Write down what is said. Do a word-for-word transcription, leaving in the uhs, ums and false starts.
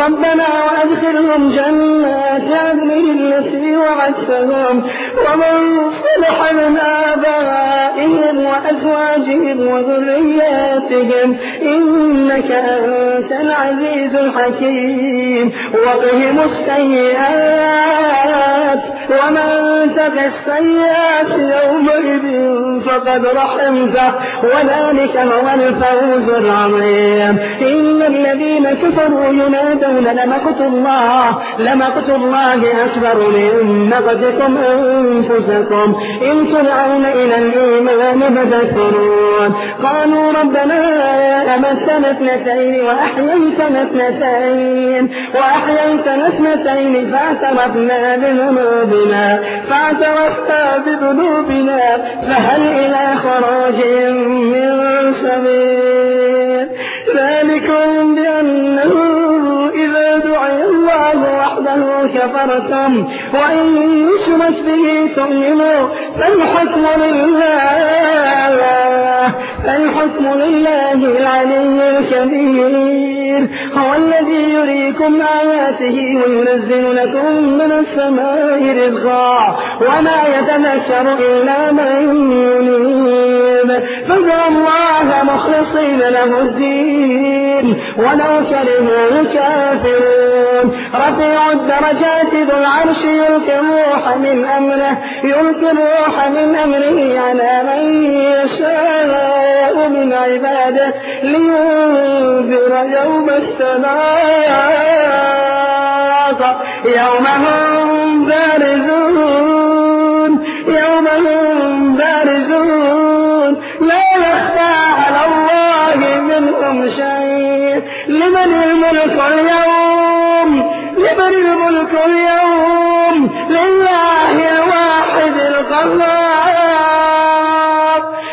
ربنا وأدخلهم جنات عدن التي وعدتهم ومن صلح من آبائهم وأزواجهم وذرياتهم إنك أنت العزيز الحكيم وقهم السيئات ومن تق السيئات يومئذ فقد رحمته وذلك هو الفوز العظيم. إن الذين كفروا ينادون لمقت الله لمقت الله أكبر من مقتكم أنفسكم إن تدعون إلى الإيمان فتكفرون. قالوا ربنا أمتنا اثنتين وأحييتنا اثنتين وأحييتنا اثنتين فاعترفنا بذنوبنا فاعترفنا بذنوبنا فهل إلى خراج من سبيل. ذلكم بأنه إذا دعي الله وحده كفرتم وإن يشرك به تؤمنوا فالحكم لله فالحكم لله العلي الكبير. هو الذي يريكم آياته وينزل لكم من السماء رزقا وما يتذكر إلا من ينيب فادعوا الله مخلصين له الدين ولو كره الكافرون. رفيع الدرجات ذو العرش يلقي الروح من أمره يلقي الروح من أمره على من يشاء من عباده لينذر يوم السماق يوم هم بارزون يوم هم بارزون لا يخفى على الله منهم شيء. لمن الملك اليوم لمن الملك اليوم لله الواحد القهار.